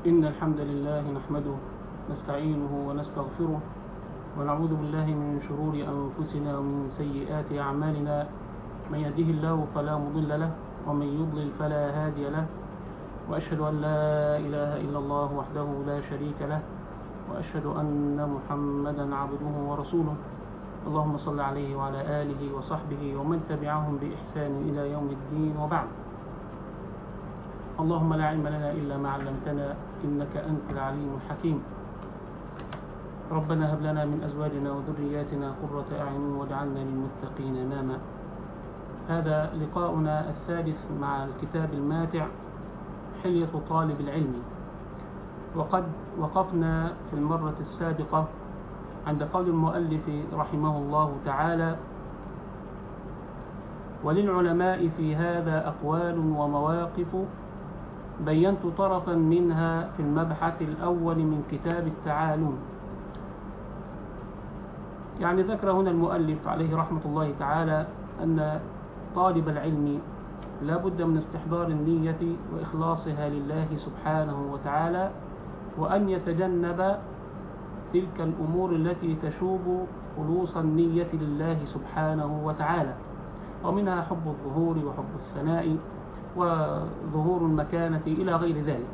إن الحمد لله نحمده نستعينه ونستغفره ونعوذ بالله من شرور أنفسنا ومن سيئات أعمالنا. من يهده الله فلا مضل له ومن يضلل فلا هادي له، وأشهد أن لا إله إلا الله وحده لا شريك له، وأشهد أن محمدا عبده ورسوله. اللهم صل عليه وعلى آله وصحبه ومن تبعهم بإحسان إلى يوم الدين، وبعد. اللهم لا علم لنا إلا ما علمتنا إنك أنت العليم الحكيم. ربنا هب لنا من أزواجنا وذرياتنا قرة أعين واجعلنا للمتقين إماما. هذا لقاؤنا السادس مع الكتاب الماتع حلية طالب العلم، وقد وقفنا في المرة السابقة عند قول المؤلف رحمه الله تعالى: وللعلماء في هذا أقوال ومواقف بينت طرفا منها في المبحث الأول من كتاب التعالم. يعني ذكر هنا المؤلف عليه رحمة الله تعالى أن طالب العلم لا بد من استحضار النية وإخلاصها لله سبحانه وتعالى، وأن يتجنب تلك الأمور التي تشوب خلوص النية لله سبحانه وتعالى، ومنها حب الظهور وحب الثناء وظهور المكانة إلى غير ذلك،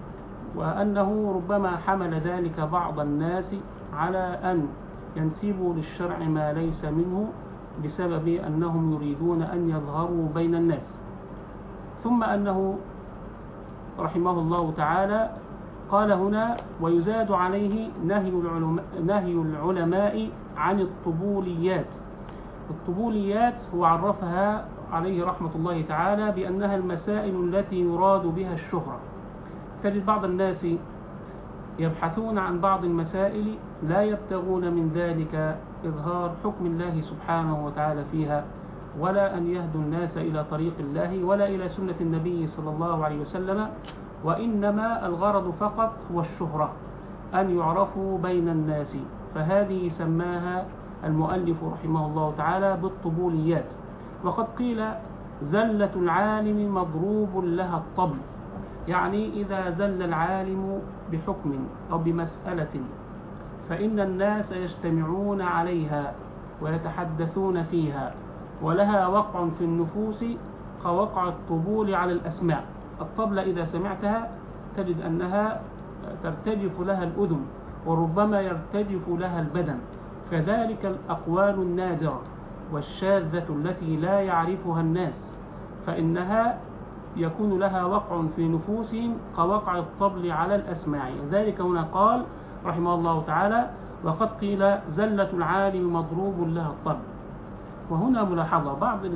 وأنه ربما حمل ذلك بعض الناس على أن ينسبوا للشرع ما ليس منه بسبب أنهم يريدون أن يظهروا بين الناس. ثم أنه رحمه الله تعالى قال هنا: ويزاد عليه نهي العلماء عن الطبوليات. الطبوليات هو عرفها عليه رحمة الله تعالى بأنها المسائل التي يراد بها الشهرة. تجد بعض الناس يبحثون عن بعض المسائل لا يبتغون من ذلك إظهار حكم الله سبحانه وتعالى فيها، ولا أن يهدوا الناس إلى طريق الله ولا إلى سنة النبي صلى الله عليه وسلم، وإنما الغرض فقط هو الشهرة، أن يعرفوا بين الناس. فهذه سماها المؤلف رحمه الله تعالى بالطبوليات. وقد قيل: زلة العالم مضروب لها الطبل. يعني إذا زل العالم بحكم أو بمسألة فإن الناس يجتمعون عليها ويتحدثون فيها، ولها وقع في النفوس كوقع الطبول على الأسماع. الطبل إذا سمعتها تجد أنها ترتجف لها الأذن وربما يرتجف لها البدن. كذلك الأقوال النادرة والشاذة التي لا يعرفها الناس فإنها يكون لها وقع في نفوسهم كوقع الطبل على الأسماع. ذلك هنا قال رحمه الله تعالى: وقد قيل زلة العالم مضروب لها الطبل. وهنا ملاحظة: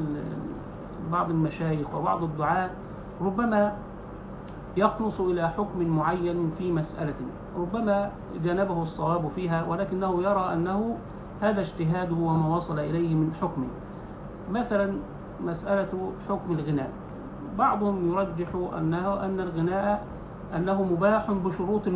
بعض المشايخ وبعض الدعاة ربما يخلص إلى حكم معين في مسألة، ربما جانبه الصواب فيها، ولكنه يرى أنه هذا اجتهاده وما وصل إليه من حكم. مثلا مسألة حكم الغناء، بعضهم يرجح أن الغناء أنه مباح بشروط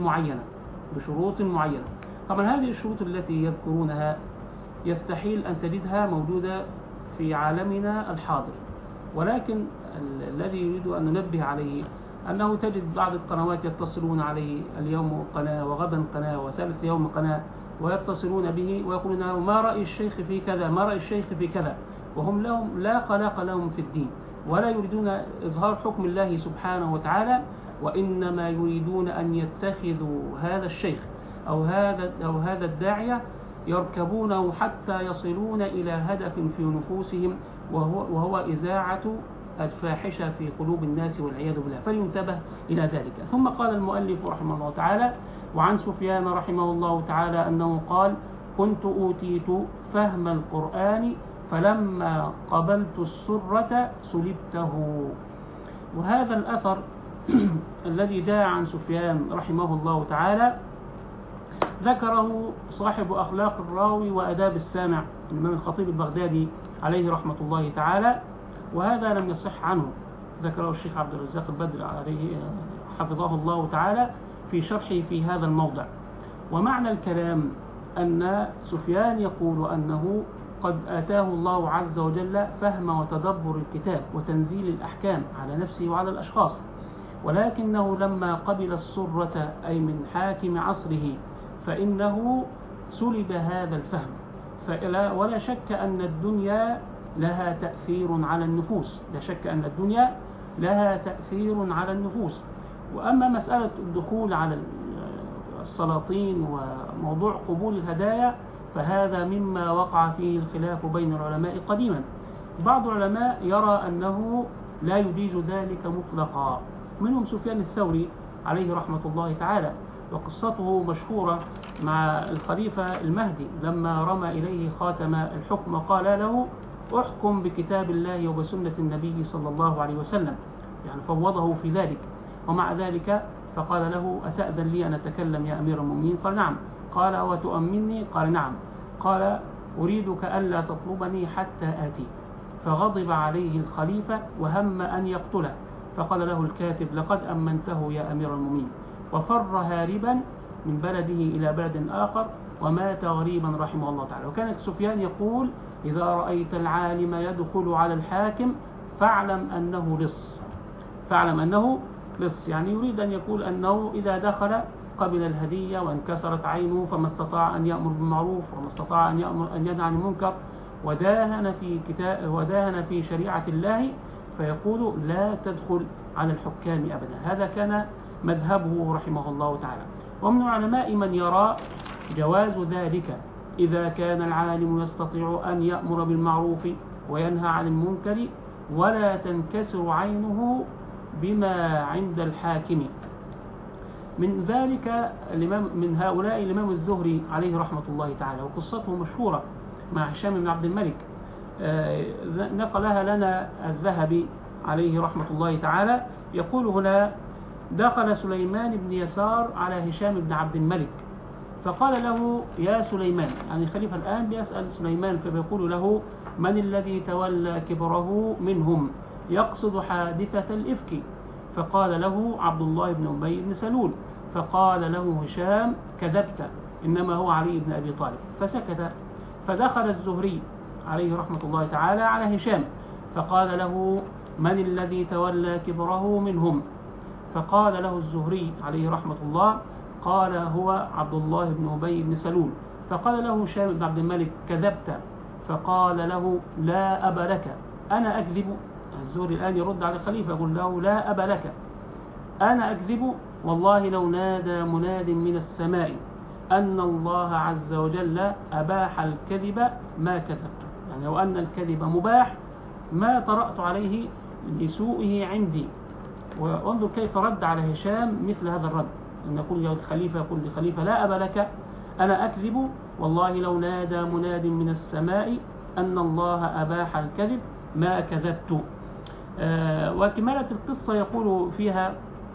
معينة. طبعا هذه الشروط التي يذكرونها يستحيل أن تجدها موجودة في عالمنا الحاضر، ولكن الذي يريد أن ننبه عليه أنه تجد بعض القنوات يتصلون عليه اليوم قناة وغدا قناة وثالث يوم قناة، ويتصلون به ويقولون: ما رأي الشيخ في كذا، ما رأي الشيخ في كذا، وهم لا خلاق لهم في الدين ولا يريدون إظهار حكم الله سبحانه وتعالى، وإنما يريدون أن يتخذوا هذا الشيخ أو هذا الداعية يركبونه حتى يصلون إلى هدف في نفوسهم، وهو إذاعة الفاحشة في قلوب الناس والعياذ بالله، فلينتبه إلى ذلك. ثم قال المؤلف رحمه الله تعالى: وعن سفيان رحمه الله تعالى أنه قال: كنت أوتيت فهم القرآن فلما قبلت السرة سلبته. وهذا الأثر الذي جاء عن سفيان رحمه الله تعالى ذكره صاحب أخلاق الراوي وأداب السامع الإمام الخطيب البغدادي عليه رحمة الله تعالى، وهذا لم يصح عنه. ذكره الشيخ عبد الرزاق البدر عليه حفظه الله تعالى في شرحه في هذا الموضع. ومعنى الكلام أن سفيان يقول أنه قد آتاه الله عز وجل فهم وتدبر الكتاب وتنزيل الأحكام على نفسه وعلى الأشخاص، ولكنه لما قبل السرة أي من حاكم عصره فإنه سلب هذا الفهم. ولا شك أن الدنيا لها تأثير على النفوس، لا شك أن الدنيا لها تأثير على النفوس. وأما مسألة الدخول على السلاطين وموضوع قبول الهدايا فهذا مما وقع فيه الخلاف بين العلماء قديما. بعض العلماء يرى أنه لا يجيز ذلك مطلقا، منهم سفيان الثوري عليه رحمة الله تعالى، وقصته مشهورة مع الخليفة المهدي لما رمى إليه خاتم الحكم وقال له احكم بكتاب الله وبسنة النبي صلى الله عليه وسلم، يعني فوضه في ذلك. ومع ذلك فقال له أتأذن لي أن أتكلم يا أمير المؤمنين؟ قال نعم. قال وتؤمني؟ قال نعم. قال أريدك ألا تطلبني حتى آتي. فغضب عليه الخليفة وهم أن يقتله، فقال له الكاتب لقد أمنته يا أمير المؤمنين، وفر هاربا من بلده إلى بلد آخر ومات غريبا رحمه الله تعالى. وكان سفيان يقول إذا رأيت العالم يدخل على الحاكم فاعلم أنه لص، فاعلم أنه لص، يعني يريد أن يقول أنه إذا دخل قبل الهدية وانكسرت عينه فما استطاع أن يأمر بالمعروف وما استطاع أن ينهى عن المنكر وداهن في شريعة الله، فيقول لا تدخل على الحكام أبدا. هذا كان مذهبه رحمه الله تعالى. ومن العلماء من يرى جواز ذلك إذا كان العالم يستطيع أن يأمر بالمعروف وينهى عن المنكر ولا تنكسر عينه بما عند الحاكم. من ذلك من هؤلاء الإمام الزهري عليه رحمة الله تعالى، وقصته مشهورة مع هشام بن عبد الملك، نقلها لنا الذهبي عليه رحمة الله تعالى. يقول هنا دخل سليمان بن يسار على هشام بن عبد الملك فقال له يا سليمان، يعني الخليفة الآن بيسأل سليمان فبيقول له من الذي تولى كبره منهم، يقصد حادثة الإفك. فقال له عبد الله بن أبي بن سلول. فقال له هشام كذبت إنما هو علي بن أبي طالب، فسكت. فدخل الزهري عليه رحمة الله تعالى على هشام فقال له من الذي تولى كبره منهم؟ فقال له الزهري عليه رحمة الله قال هو عبد الله بن أبي بن سلول. فقال له هشام بن عبد الملك كذبت. فقال له لا أبا لك أنا أكذب. الزهري الآن يرد على الخليفة يقول له لا أبا لك أنا أكذب، والله لو نادى مناد من السماء أن الله عز وجل أباح الكذب ما كذبت، يعني لو أن الكذب مباح ما طرأت عليه لسوءه عندي. وانظر كيف رد على هشام مثل هذا الرد، أن يقول الخليفة يقول للخليفة لا أبا لك أنا أكذب، والله لو نادى مناد من السماء أن الله أباح الكذب ما كذبت. وكمالة القصة يقول فيها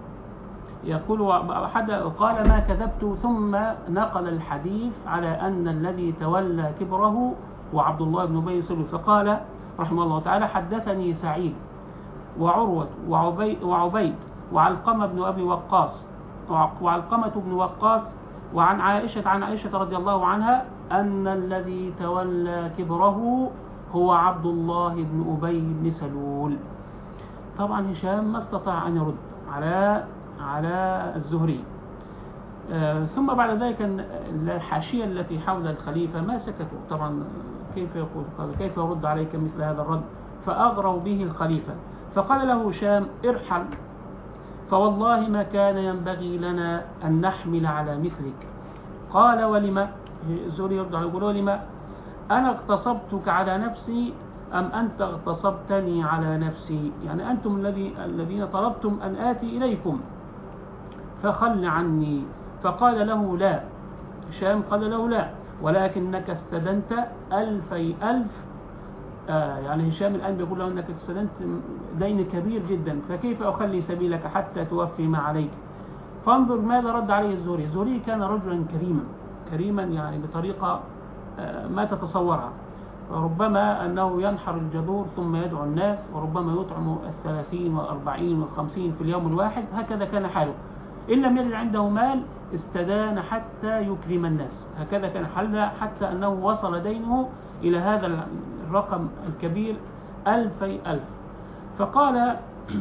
قال ما كذبت، ثم نقل الحديث على أن الذي تولى كبره هو عبد الله بن أبي سلول. فقال رحمه الله تعالى حدثني سعيد وعروة وعبيد وعلقمة بن أبي وقاص وعلقمة بن وقاص وعن عائشة رضي الله عنها أن الذي تولى كبره هو عبد الله بن أبي بن سلول. طبعا هشام ما استطاع أن يرد على الزهري. ثم بعد ذلك الحاشية التي حول الخليفة ما سكتوا، طبعا كيف يقول كيف يرد عليك مثل هذا الرد؟ فأغروا به الخليفة. فقال له هشام ارحل، فوالله ما كان ينبغي لنا أن نحمل على مثلك. قال ولما؟ الزهري يرد عليه يقول ولما؟ أنا اغتصبتك على نفسي أم أنت اغتصبتني على نفسي؟ يعني أنتم الذين طلبتم أن آتي إليكم فخل عني. فقال له لا، هشام قال له لا، ولكنك استدنت 1000 يعني هشام الآن بيقول له أنك استدنت دين كبير جدا، فكيف أخلي سبيلك حتى توفي ما عليك؟ فانظر ماذا رد عليه الزهري. الزهري كان رجلا كريما يعني بطريقة ما تتصورها. ربما أنه ينحر الجذور ثم يدعو الناس، وربما يطعم 30 و40 و50 في اليوم الواحد، هكذا كان حاله. إن لم يجد عنده مال استدان حتى يكرم الناس، هكذا كان حاله، حتى أنه وصل دينه إلى هذا الرقم الكبير 1000. فقال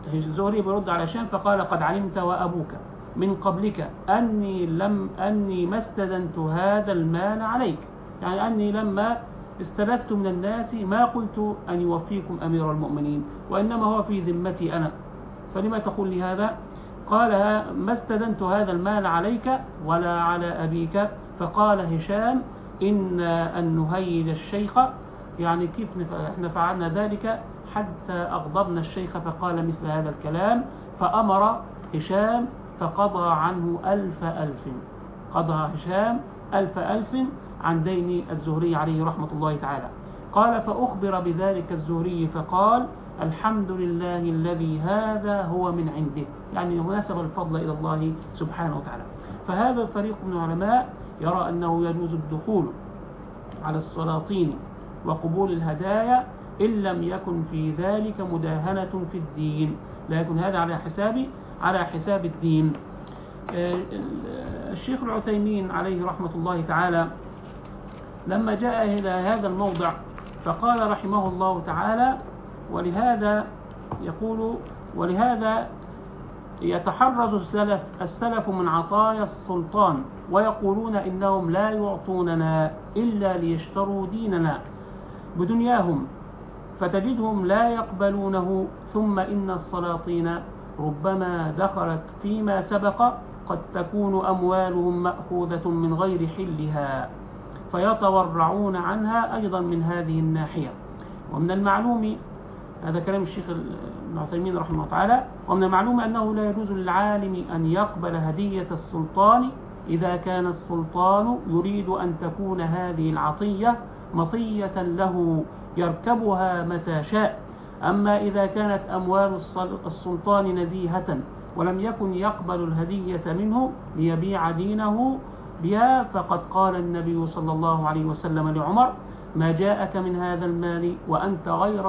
الزهري برد على هشام فقال قد علمت وأبوك من قبلك أني ما استدنت هذا المال عليك، يعني أني لما استلفت من الناس ما قلت أن يوفيكم أمير المؤمنين، وإنما هو في ذمتي أنا، فلما تقول لي هذا؟ قال ما استدنت هذا المال عليك ولا على أبيك. فقال هشام إن أن نهيج الشيخ، يعني كيف احنا فعلنا ذلك حتى أغضبنا الشيخ فقال مثل هذا الكلام، فأمر هشام فقضى عنه 1000 قضى هشام 1000 عن دين الزهري عليه رحمة الله تعالى. قال فأخبر بذلك الزهري فقال الحمد لله الذي هذا هو من عنده، يعني مناسب الفضل إلى الله سبحانه وتعالى. فهذا الفريق من العلماء يرى أنه يجوز الدخول على السلاطين وقبول الهدايا إن لم يكن في ذلك مداهنة في الدين، لا يكون هذا على حساب الدين. الشيخ العثيمين عليه رحمة الله تعالى لما جاء إلى هذا الموضع فقال رحمه الله تعالى ولهذا يتحرز السلف من عطايا السلطان ويقولون إنهم لا يعطوننا إلا ليشتروا ديننا بدنياهم، فتجدهم لا يقبلونه. ثم إن السلاطين ربما دخلت فيما سبق قد تكون أموالهم مأخوذة من غير حلها فيتورعون عنها أيضا من هذه الناحية. ومن المعلوم، هذا كلام الشيخ ابن عثيمين رحمه الله تعالى، ومن المعلوم أنه لا يجوز للعالم أن يقبل هدية السلطان إذا كان السلطان يريد أن تكون هذه العطية مطية له يركبها متى شاء. أما إذا كانت أموال السلطان نزيهة ولم يكن يقبل الهدية منه ليبيع دينه بها، فقد قال النبي صلى الله عليه وسلم لعمر ما جاءك من هذا المال وأنت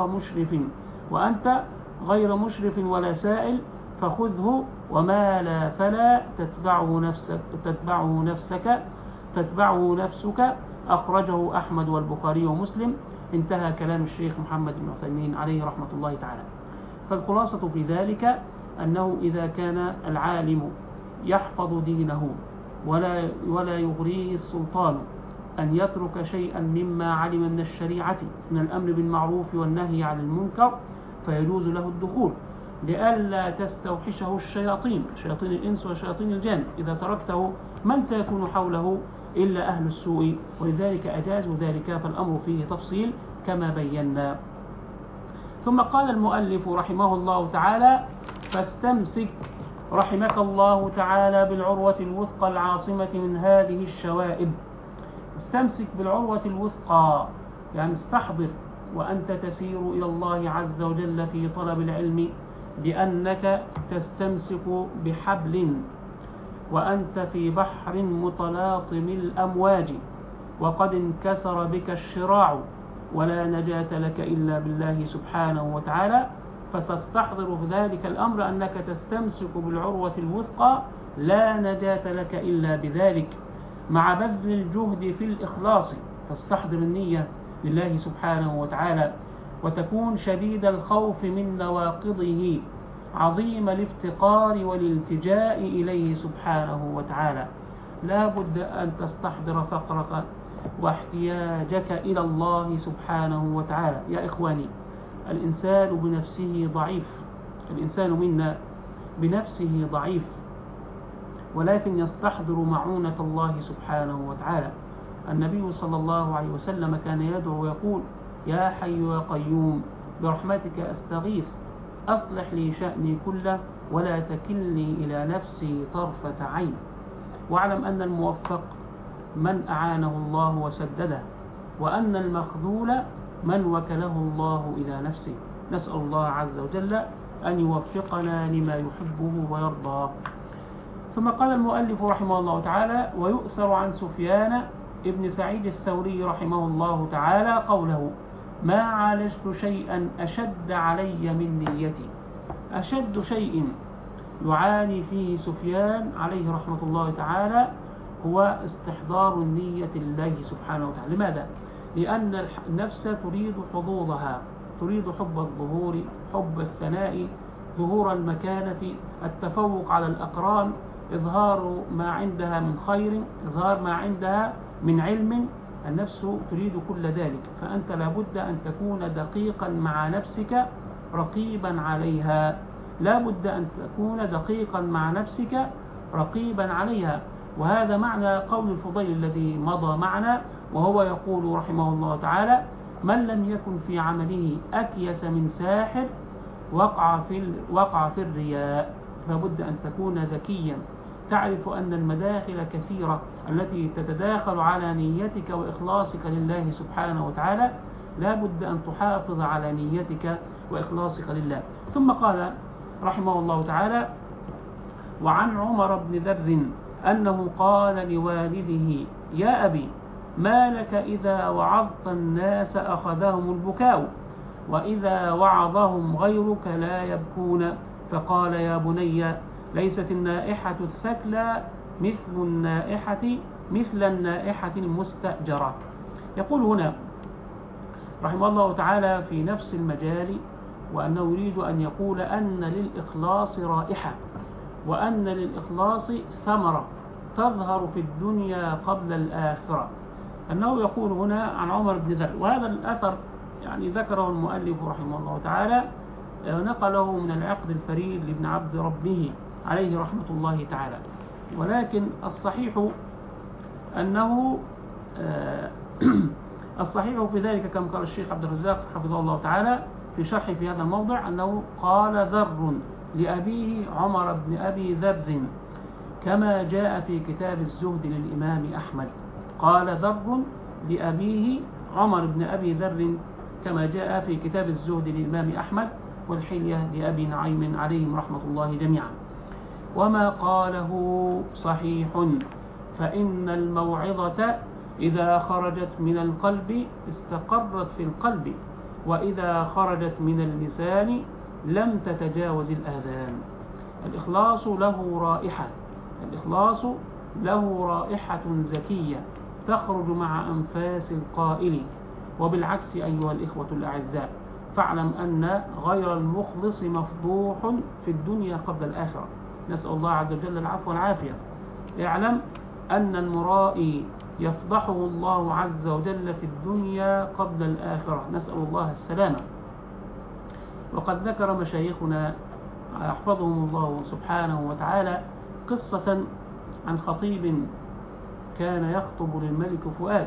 غير مشرف ولا سائل فخذه، وما لا فلا تتبعه نفسك أخرجه أحمد والبخاري ومسلم. انتهى كلام الشيخ محمد بن عثيمين عليه رحمة الله تعالى. فالخلاصة في ذلك أنه إذا كان العالم يحفظ دينه ولا يغريه السلطان أن يترك شيئا مما علم من الشريعة من الأمر بالمعروف والنهي عن المنكر فيجوز له الدخول، لئلا تستوحشه شياطين الإنس وشياطين الجن. إذا تركته من سيكون حوله إلا أهل السوء، ولذلك أجازوا ذلك، فالأمر فيه تفصيل كما بينا. ثم قال المؤلف رحمه الله تعالى فاستمسك رحمك الله تعالى بالعروة الوثقى العاصمة من هذه الشوائب. استمسك بالعروة الوثقى، يعني استحضر وأنت تسير إلى الله عز وجل في طلب العلم بأنك تستمسك بحبل وأنت في بحر متلاطم الأمواج وقد انكسر بك الشراع ولا نجاة لك إلا بالله سبحانه وتعالى. فتستحضر في ذلك الأمر أنك تستمسك بالعروة الوثقى لا نجاة لك إلا بذلك، مع بذل الجهد في الإخلاص. تستحضر النية لله سبحانه وتعالى، وتكون شديد الخوف من نواقضه، عظيم الافتقار والالتجاء إليه سبحانه وتعالى. لا بد أن تستحضر فقرك واحتياجك إلى الله سبحانه وتعالى. يا إخواني، الإنسان بنفسه ضعيف، الإنسان منا بنفسه ضعيف، ولكن يستحضر معونة الله سبحانه وتعالى. النبي صلى الله عليه وسلم كان يدعو ويقول يا حي يا قيوم برحمتك أستغيث أصلح لي شأني كله ولا تكلني إلى نفسي طرفة عين. واعلم أن الموفق من أعانه الله وسدده، وأن المخذول من وكله الله إلى نفسه. نسأل الله عز وجل أن يوفقنا لما يحبه ويرضاه. ثم قال المؤلف رحمه الله تعالى ويؤثر عن سفيان ابن سعيد الثوري رحمه الله تعالى قوله ما عالجت شيئا أشد علي من نيتي. أشد شيء يعاني فيه سفيان عليه رحمة الله تعالى هو استحضار النية لله سبحانه وتعالى. لماذا؟ لأن النفس تريد حظوظها، تريد حب الظهور، حب الثناء، ظهور المكانة، التفوق على الأقران، إظهار ما عندها من خير، إظهار ما عندها من علم. النفس تريد كل ذلك، فأنت لابد أن تكون دقيقا مع نفسك رقيبا عليها، لابد أن تكون دقيقا مع نفسك رقيبا عليها. وهذا معنى قول الفضيل الذي مضى معنا، وهو يقول رحمه الله تعالى: من لم يكن في عمله أكيس من ساحر وقع في الرياء. فبد أن تكون ذكيا، تعرف أن المداخل كثيرة التي تتداخل على نيتك وإخلاصك لله سبحانه وتعالى، لا بد أن تحافظ على نيتك وإخلاصك لله. ثم قال رحمه الله تعالى: وعن عمر بن ذر أنه قال لوالده: يا أبي، ما لك إذا وعظت الناس أخذهم البكاء، وإذا وعظهم غيرك لا يبكون؟ فقال: يا بني، ليست النائحة الثكلى مثل النائحة المستأجرة. يقول هنا رحمه الله تعالى في نفس المجال، وأنه يريد أن يقول أن للإخلاص رائحة، وأن للإخلاص ثمرة تظهر في الدنيا قبل الآخرة. أنه يقول هنا عن عمر بن ذر، وهذا الأثر يعني ذكره المؤلف رحمه الله تعالى، نقله من العقد الفريد لابن عبد ربه عليه رحمة الله تعالى. ولكن الصحيح أنه الصحيح في ذلك كما قال الشيخ عبد الرزاق حفظه الله تعالى في شرحه في هذا الموضع، أنه قال ذر لأبيه عمر بن أبي ذر، كما جاء في كتاب الزهد للإمام أحمد. قال ذر لأبيه عمر بن أبي ذر كما جاء في كتاب الزهد للإمام أحمد، والحلية لأبي نعيم عليهم رحمة الله جميعا. وما قاله صحيح، فإن الموعظة إذا خرجت من القلب استقرت في القلب، وإذا خرجت من اللسان لم تتجاوز الآذان. الإخلاص له رائحة، الإخلاص له رائحة زكية تخرج مع أنفاس القائل. وبالعكس أيها الإخوة الأعزاء، فاعلم أن غير المخلص مفضوح في الدنيا قبل الآخرة. نسأل الله عز وجل العفو والعافية. اعلم أن المرائي يفضحه الله عز وجل في الدنيا قبل الآخرة، نسأل الله السلامة. وقد ذكر مشايخنا يحفظهم الله سبحانه وتعالى قصة عن خطيب كان يخطب للملك فؤاد،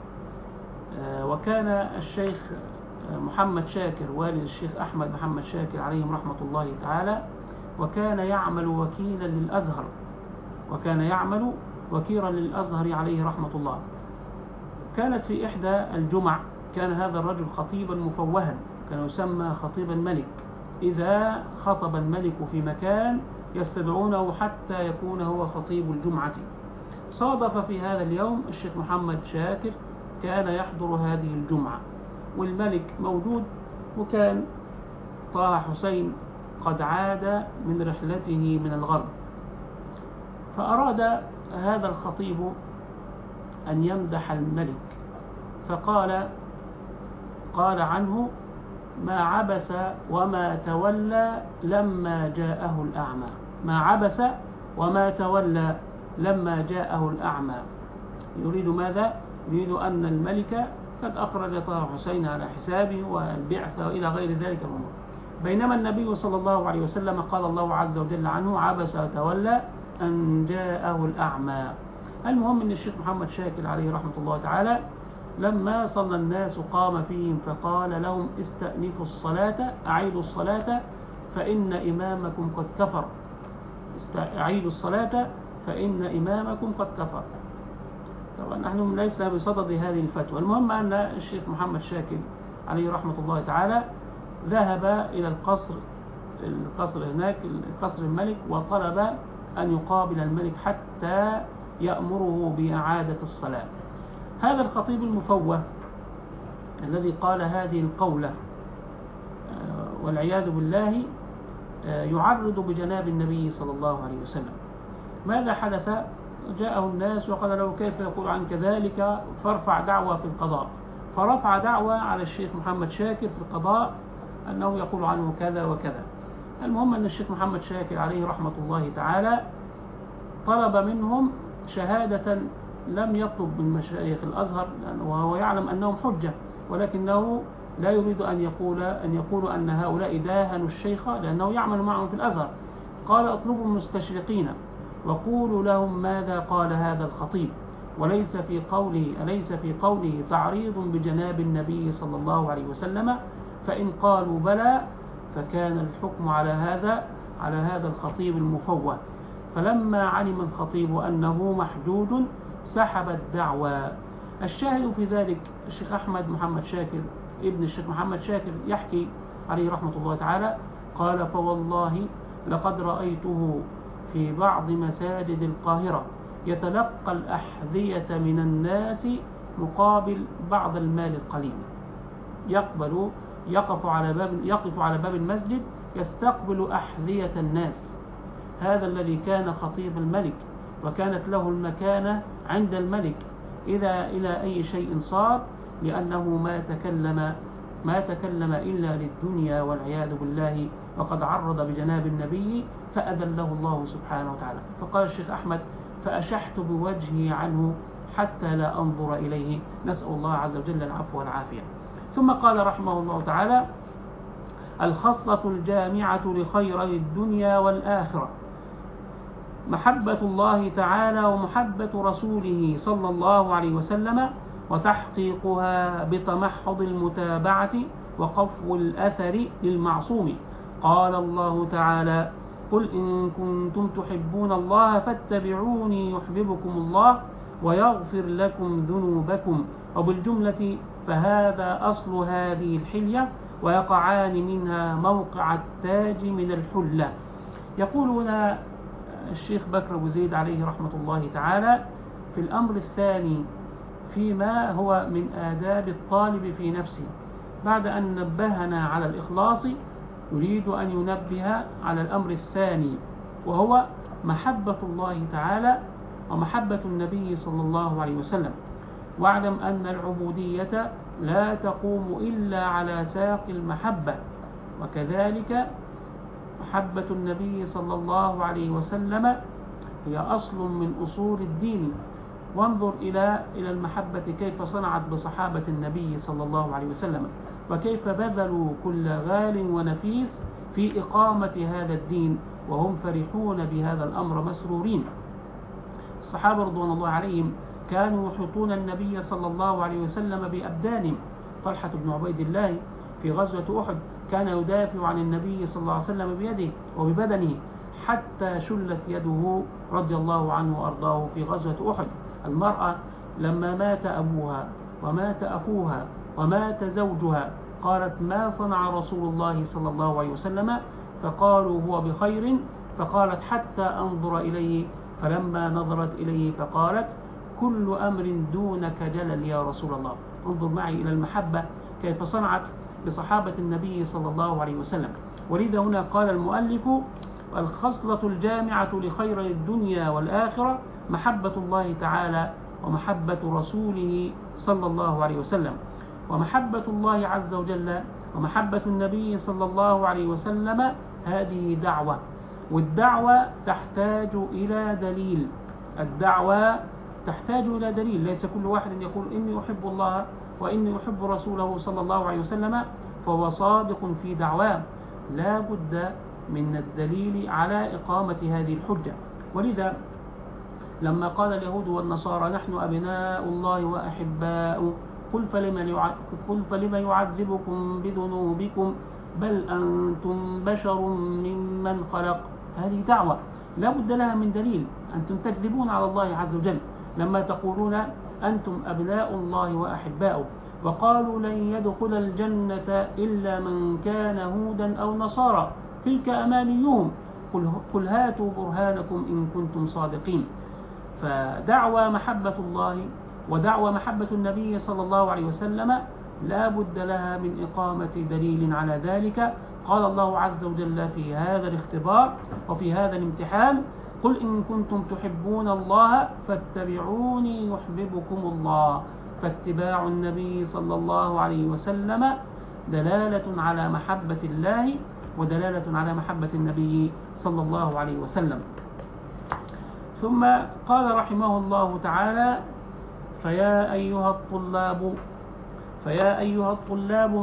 وكان الشيخ محمد شاكر والد الشيخ أحمد محمد شاكر عليهم رحمة الله تعالى، وكان يعمل وكيلا للأزهر، وكان يعمل وكيلا للأزهر عليه رحمة الله. كانت في إحدى الجمع، كان هذا الرجل خطيبا مفوها، كان يسمى خطيب الملك. إذا خطب الملك في مكان يستدعونه حتى يكون هو خطيب الجمعة. صادف في هذا اليوم الشيخ محمد شاكر كان يحضر هذه الجمعة، والملك موجود، وكان طه حسين قد عاد من رحلته من الغرب. فأراد هذا الخطيب أن يمدح الملك، قال عنه: ما عبس وما تولى لما جاءه الأعمى. ما عبس وما تولى لما جاءه الأعمى. يريد ماذا؟ يريد أن الملك قد أخرج طه حسين على حسابه والبعثة وإلى غير ذلك الأمور، بينما النبي صلى الله عليه وسلم قال الله عز وجل عنه: عبس وتولى أن جاءه الأعمى. المهم أن الشيخ محمد شاكر عليه رحمة الله تعالى لما صلى الناس قام فيهم فقال لهم: استأنفوا الصلاة، أعيدوا الصلاة فإن إمامكم قد كفر. أعيدوا الصلاة فإن إمامكم قد كفر. طبعا نحن ليس بصدد هذه الفتوى. المهم أن الشيخ محمد شاكر عليه رحمة الله تعالى ذهب إلى القصر هناك، قصر الملك، وطلب أن يقابل الملك حتى يأمره بإعادة الصلاة. هذا الخطيب المفوه الذي قال هذه القولة والعياذ بالله يعرض بجناب النبي صلى الله عليه وسلم. ماذا حدث؟ جاءه الناس وقال له: كيف يقول عنك ذلك؟ فارفع دعوى في القضاء. فرفع دعوى على الشيخ محمد شاكر في القضاء أنه يقول عنه كذا وكذا. المهم أن الشيخ محمد شاكر عليه رحمة الله تعالى طلب منهم شهادة لم يطلب من مشايخ الأزهر، وهو يعلم أنهم حجة، ولكنه لا يريد أن يقولوا أن هؤلاء داهنوا الشيخ لأنه يعمل معهم في الأزهر. قال اطلبوا المستشرقين وقولوا لهم ماذا قال هذا الخطيب، أليس في قوله تعريض بجناب النبي صلى الله عليه وسلم؟ فإن قالوا بلى فكان الحكم على هذا الخطيب المفوه. فلما علم الخطيب أنه محجوج سحب الدعوى. الشاهد في ذلك الشيخ أحمد محمد شاكر ابن الشيخ محمد شاكر يحكي عليه رحمة الله تعالى قال: فوالله لقد رأيته في بعض مساجد القاهرة يتلقى الأحذية من الناس مقابل بعض المال القليل، يقف على باب المسجد يستقبل أحذية الناس. هذا الذي كان خطيب الملك وكانت له المكانة عند الملك إلى أي شيء صار، لأنه ما تكلم إلا للدنيا والعياذ بالله، وقد عرض بجناب النبي فأذله الله سبحانه وتعالى. فقال الشيخ أحمد: فأشحت بوجهي عنه حتى لا أنظر إليه، نسأل الله عز وجل العفو والعافية. ثم قال رحمه الله تعالى: الخصلة الجامعة لخيري الدنيا والآخرة محبة الله تعالى ومحبة رسوله صلى الله عليه وسلم، وتحقيقها بتمحض المتابعة وقفو الأثر للمعصوم. قال الله تعالى: قل إن كنتم تحبون الله فاتبعوني يحببكم الله ويغفر لكم ذنوبكم. وبالجملة فهذا أصل هذه الحلية، ويقعان منها موقع التاج من الحلة. يقولون الشيخ بكر أبو زيد عليه رحمة الله تعالى في الأمر الثاني فيما هو من آداب الطالب في نفسه، بعد أن نبهنا على الإخلاص يريد أن ينبه على الأمر الثاني، وهو محبة الله تعالى ومحبة النبي صلى الله عليه وسلم. واعلم أن العبودية لا تقوم إلا على ساق المحبة، وكذلك محبة النبي صلى الله عليه وسلم هي أصل من أصول الدين. وانظر إلى المحبة كيف صنعت بصحابة النبي صلى الله عليه وسلم، وكيف بذلوا كل غال ونفيس في إقامة هذا الدين، وهم فرحون بهذا الأمر مسرورين. الصحابة رضوان الله عليهم كانوا يحيطون النبي صلى الله عليه وسلم بأبدانهم. طلحة بن عبيد الله في غزوة أحد كان يدافع عن النبي صلى الله عليه وسلم بيده وببدنه حتى شلت يده رضي الله عنه وأرضاه في غزوة أحد. المرأة لما مات أبوها ومات أخوها ومات زوجها قالت: ما صنع رسول الله صلى الله عليه وسلم؟ فقالوا: هو بخير. فقالت: حتى أنظر إليه. فلما نظرت إليه فقالت: كل أمر دونك جلل يا رسول الله. انظر معي إلى المحبة كيف صنعت بصحابة النبي صلى الله عليه وسلم. ولذا هنا قال المؤلف: الخصلة الجامعة لخير الدنيا والآخرة محبة الله تعالى ومحبة رسوله صلى الله عليه وسلم. ومحبة الله عز وجل ومحبة النبي صلى الله عليه وسلم هذه دعوة، والدعوة تحتاج إلى دليل. الدعوة تحتاج إلى دليل، ليس كل واحد يقول إني أحب الله وإني أحب رسوله صلى الله عليه وسلم فهو صادق في دعواه. لا بد من الدليل على إقامة هذه الحجة. ولذا لما قال اليهود والنصارى: نحن أبناء الله وأحباؤه، قل فلم يعذبكم بذنوبكم بل أنتم بشر ممن خلق. هذه دعوة لا بد لها من دليل. أنتم تكذبون على الله عز وجل لما تقولون أنتم أبناء الله وأحباؤه. وقالوا: لن يدخل الجنة إلا من كان هودا أو نصارى تلك أمانيهم قل هاتوا برهانكم إن كنتم صادقين. فدعوى محبة الله ودعوى محبة النبي صلى الله عليه وسلم لا بد لها من إقامة دليل على ذلك. قال الله عز وجل في هذا الاختبار وفي هذا الامتحان: قل إن كنتم تحبون الله فاتبعوني يحببكم الله. فاتباع النبي صلى الله عليه وسلم دلالة على محبة الله ودلالة على محبة النبي صلى الله عليه وسلم. ثم قال رحمه الله تعالى: فيا أيها الطلاب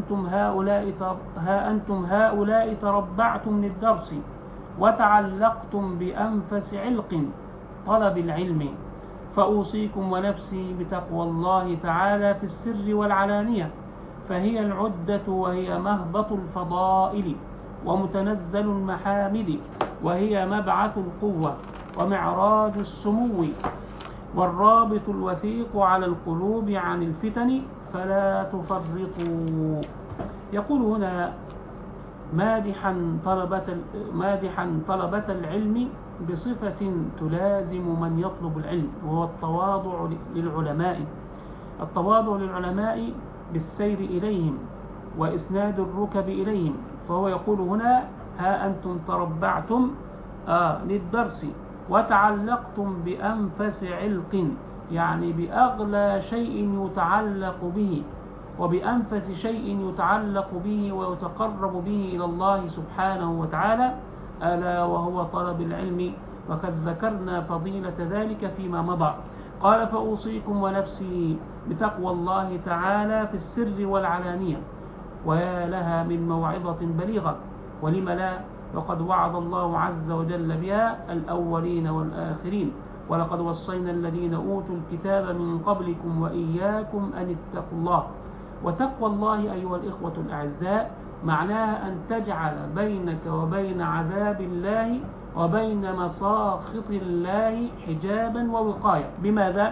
ها أنتم هؤلاء تربعتم للدرس وتعلقتم بأنفس علق طلب العلم، فأوصيكم ونفسي بتقوى الله تعالى في السر والعلانية، فهي العدة وهي مهبط الفضائل ومتنزل المحامد، وهي مبعث القوة ومعراج السمو، والرابط الوثيق على القلوب عن الفتن، فلا تفرطوا. يقول هنا مادحا طلبة العلم بصفة تلازم من يطلب العلم، وهو التواضع للعلماء بالسير إليهم وإسناد الركب إليهم. فهو يقول هنا: ها أنتم تربعتم للدرس وتعلقتم بأنفس علق، يعني بأغلى شيء يتعلق به، وبأنفس شيء يتعلق به ويتقرب به إلى الله سبحانه وتعالى، ألا وهو طلب العلم، وقد ذكرنا فضيلة ذلك فيما مضى. قال: فأوصيكم ونفسي بتقوى الله تعالى في السر والعلانية، ويا لها من موعظة بليغة، ولم لا، وقد وعد الله عز وجل بها الأولين والآخرين: ولقد وصينا الذين أوتوا الكتاب من قبلكم وإياكم أن اتقوا الله. وتقوى الله أيها الإخوة الأعزاء معناها أن تجعل بينك وبين عذاب الله وبين مساخط الله حجابا ووقاية. بماذا؟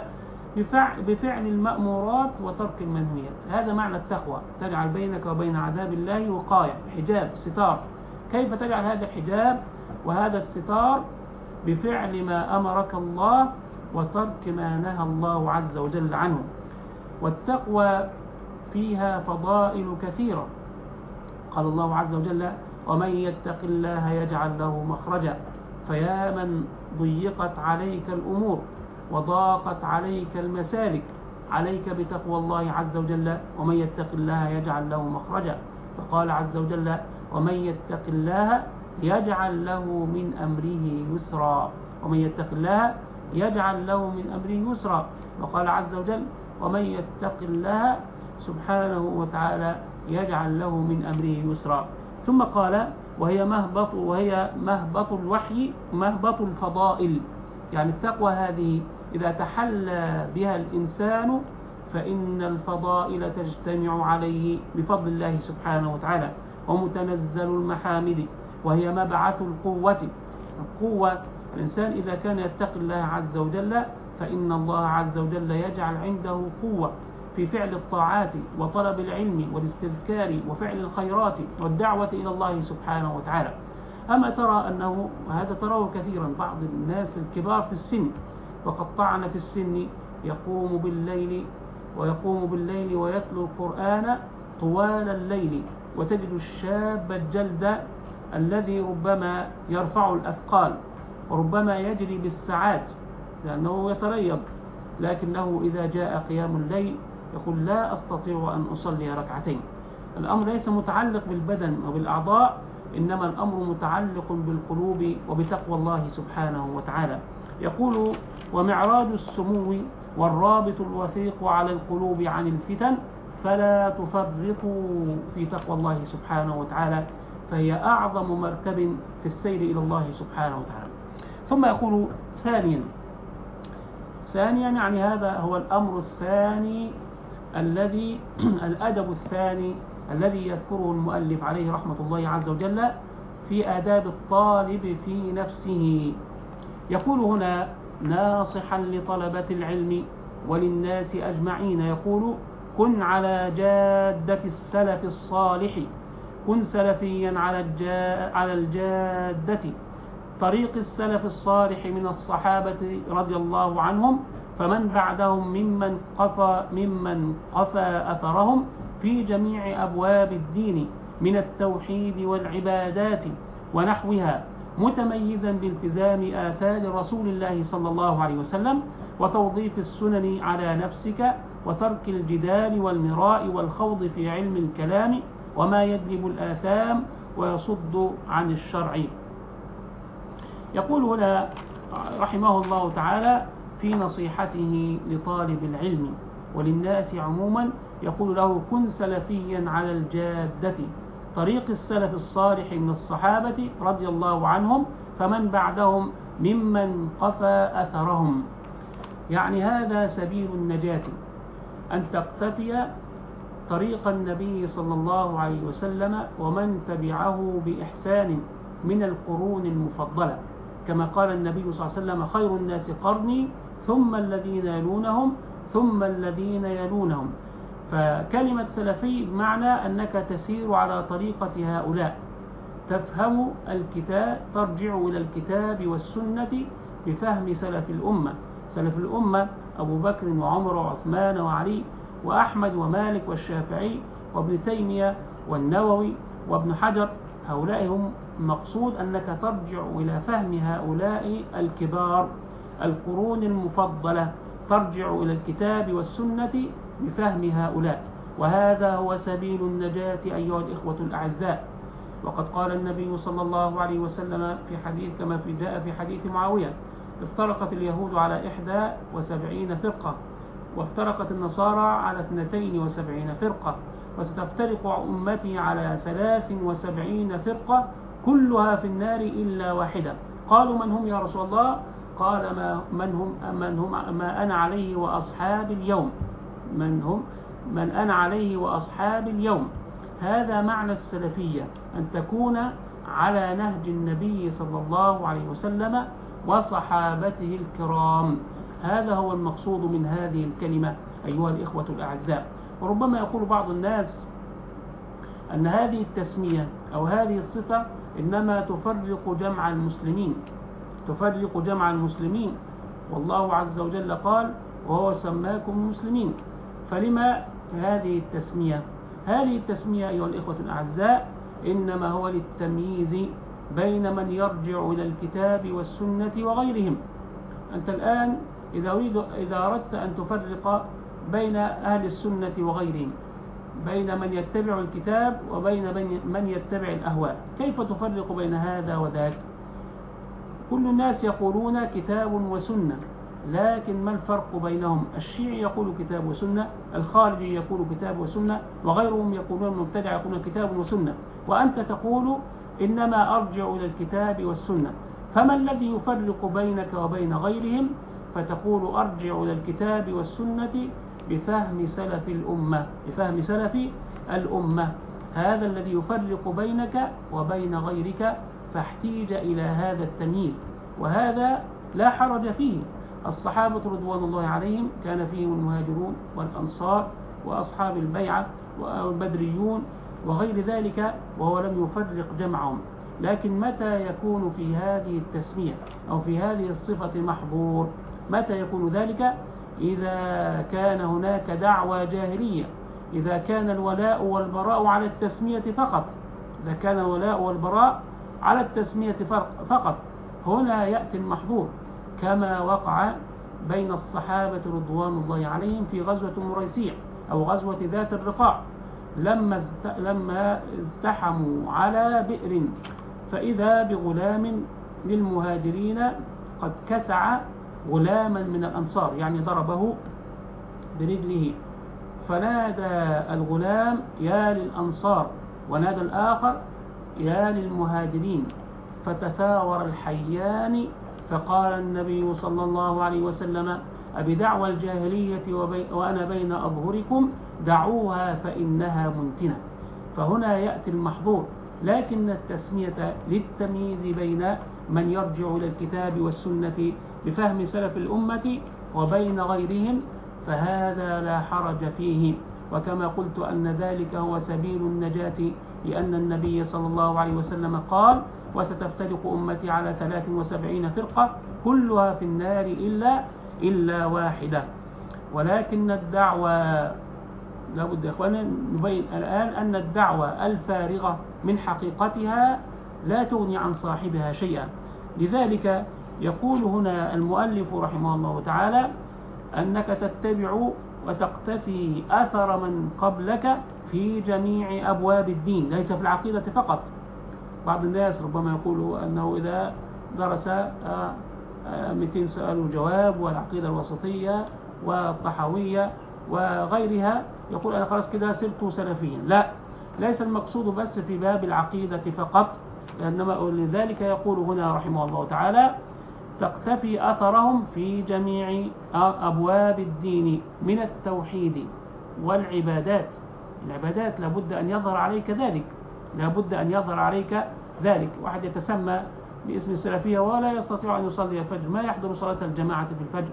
بفعل المأمورات وترك المنهيات. هذا معنى التقوى، تجعل بينك وبين عذاب الله وقاية، حجاب، ستار. كيف تجعل هذا الحجاب وهذا الستار؟ بفعل ما أمرك الله وترك ما نهى الله عز وجل عنه. والتقوى فيها فضائل كثيرة. قال الله عز وجل: ومن يتق الله يجعل له مخرجا. فيا من ضيقت عليك الأمور وضاقت عليك المسالك، عليك بتقوى الله عز وجل: ومن يتق الله يجعل له مخرجا. فقال عز وجل: ومن يتق الله يجعل له من أمره يسرا. ومن يتق الله يجعل له من أمره يسرا. وقال عز وجل: ومن يتق الله سبحانه وتعالى يجعل له من أمره يسرا. ثم قال: وهي مهبط الوحي، مهبط الفضائل. يعني التقوى هذه إذا تحلى بها الإنسان فإن الفضائل تجتمع عليه بفضل الله سبحانه وتعالى، ومتنزل المحامد، وهي مبعث القوة. القوة، الإنسان إذا كان يتقي الله عز وجل فإن الله عز وجل يجعل عنده قوة في فعل الطاعات وطلب العلم والاستذكار وفعل الخيرات والدعوة إلى الله سبحانه وتعالى. أما ترى أنه، وهذا تراه كثيرا، بعض الناس الكبار في السن وقد طعن في السن يقوم بالليل ويتلو القرآن طوال الليل، وتجد الشاب الجلد الذي ربما يرفع الأثقال وربما يجري بالساعات لأنه يتريض، لكنه إذا جاء قيام الليل يقول: لا أستطيع أن أصلي ركعتين. الأمر ليس متعلق بالبدن وبالأعضاء، إنما الأمر متعلق بالقلوب وبتقوى الله سبحانه وتعالى. يقول: ومعراج السمو والرابط الوثيق على القلوب عن الفتن، فلا تفرطوا في تقوى الله سبحانه وتعالى، فهي أعظم مركب في السير إلى الله سبحانه وتعالى. ثم يقول: ثانيا يعني هذا هو الأمر الثاني الأدب الثاني الذي يذكره المؤلف عليه رحمة الله عز وجل في آداب الطالب في نفسه. يقول هنا ناصحا لطلبة العلم وللناس أجمعين، يقول: كن على جادة السلف الصالح، كن سلفيا على الجادة، طريق السلف الصالح من الصحابة رضي الله عنهم، فمن بعدهم ممن قفى أثرهم في جميع أبواب الدين من التوحيد والعبادات ونحوها، متميزا بالتزام آثار رسول الله صلى الله عليه وسلم وتوظيف السنن على نفسك، وترك الجدال والمراء والخوض في علم الكلام وما يجلب الآثام، ويصد عن الشرع. يقول هنا رحمه الله تعالى في نصيحته لطالب العلم وللناس عموما، يقول له: كن سلفيا على الجادة، طريق السلف الصالح من الصحابة رضي الله عنهم فمن بعدهم ممن قفى أثرهم. يعني هذا سبيل النجاة، أن تقتفي طريق النبي صلى الله عليه وسلم ومن تبعه بإحسان من القرون المفضلة، كما قال النبي صلى الله عليه وسلم: خير الناس قرني ثم الذين يلونهم ثم الذين يلونهم. فكلمة سلفي بمعنى أنك تسير على طريقة هؤلاء، تفهم الكتاب، ترجع إلى الكتاب والسنة بفهم سلف الأمة. سلف الأمة أبو بكر وعمر وعثمان وعلي وأحمد ومالك والشافعي وابن تيمية والنووي وابن حجر، هؤلاء هم المقصود، أنك ترجع إلى فهم هؤلاء الكبار القرون المفضلة، ترجع إلى الكتاب والسنة بفهم هؤلاء، وهذا هو سبيل النجاة أيها الإخوة الأعزاء. وقد قال النبي صلى الله عليه وسلم في حديث كما جاء في حديث معاوية: افترقت اليهود على 71 فرقة، وافترقت النصارى على 72 فرقة، وستفترق أمتي على 73 فرقة كلها في النار إلا واحدة. قالوا: من هم يا رسول الله؟ قال: ما أنا عليه وأصحاب اليوم. من أنا عليه وأصحاب اليوم. هذا معنى السلفية، أن تكون على نهج النبي صلى الله عليه وسلم وصحابته الكرام. هذا هو المقصود من هذه الكلمة أيها الإخوة الأعزاء. وربما يقول بعض الناس أن هذه التسمية أو هذه الصفة إنما تفرق جمع المسلمين، والله عز وجل قال: وهو سماكم المسلمين. فلما هذه التسمية؟ هذه التسمية أيها الإخوة الأعزاء إنما هو للتمييز بين من يرجع إلى الكتاب والسنة وغيرهم. أنت الآن إذا أردت أن تفرق بين أهل السنة وغيرهم، بين من يتبع الكتاب وبين من يتبع الأهواء، كيف تفرق بين هذا وذاك؟ كل الناس يقولون كتاب وسنة، لكن ما الفرق بينهم؟ الشيعي يقول كتاب وسنة، الخارجي يقول كتاب وسنة، وغيرهم يقولون المبتدع يقولون كتاب وسنة، وأنت تقول إنما أرجع إلى الكتاب والسنة. فما الذي يفرق بينك وبين غيرهم؟ فتقول أرجع إلى الكتاب والسنة بفهم سلف الأمة. هذا الذي يفرق بينك وبين غيرك، فاحتيج إلى هذا التمييز، وهذا لا حرج فيه. الصحابة رضوان الله عليهم كان فيهم المهاجرون والأنصار وأصحاب البيعة والبدريون وغير ذلك، وهو لم يفرق جمعهم. لكن متى يكون في هذه التسمية أو في هذه الصفة محظور؟ متى يكون ذلك؟ إذا كان هناك دعوى جاهلية، إذا كان الولاء والبراء على التسمية فقط، إذا كان الولاء والبراء على التسمية فقط، هنا يأتي المحظور، كما وقع بين الصحابة رضوان الله عليهم في غزوة مريسيع أو غزوة ذات الرقاع، لما ازدحموا على بئر، فإذا بغلام للمهاجرين قد كسع غلاما من الأنصار، يعني ضربه برجله، فنادى الغلام: يا للأنصار، ونادى الآخر: يا للمهاجرين، فتثاور الحيان. فقال النبي صلى الله عليه وسلم: أبدعوى الجاهلية وأنا بين أظهركم، دعوها فإنها منتنة. فهنا يأتي المحظور، لكن التسمية للتمييز بين من يرجع إلى الكتاب والسنة بفهم سلف الأمة وبين غيرهم، فهذا لا حرج فيه. وكما قلت أن ذلك هو سبيل النجاة، لأن النبي صلى الله عليه وسلم قال: وستفترق أمتي على 73 فرقة كلها في النار إلا واحدة. ولكن الدعوة، لابد يا إخواننا نبين الآن أن الدعوة الفارغة من حقيقتها لا تغني عن صاحبها شيئا. لذلك يقول هنا المؤلف رحمه الله تعالى: أنك تتبع وتقتفي أثر من قبلك في جميع أبواب الدين، ليس في العقيدة فقط، بعض الناس ربما يقول أنه إذا درس 200 سؤال وجواب والعقيدة الوسطية والطحاوية وغيرها يقول أنا خلاص كده صرت سلفيا. لا، ليس المقصود بس في باب العقيدة فقط، إنما لذلك يقول هنا رحمه الله تعالى تقتفي أثرهم في جميع أبواب الدين من التوحيد والعبادات. العبادات لابد أن يظهر عليك ذلك، لابد أن يظهر عليك ذلك. واحد يتسمى باسم السلفية ولا يستطيع أن يصلي الفجر، ما يحضر صلاة الجماعة في الفجر،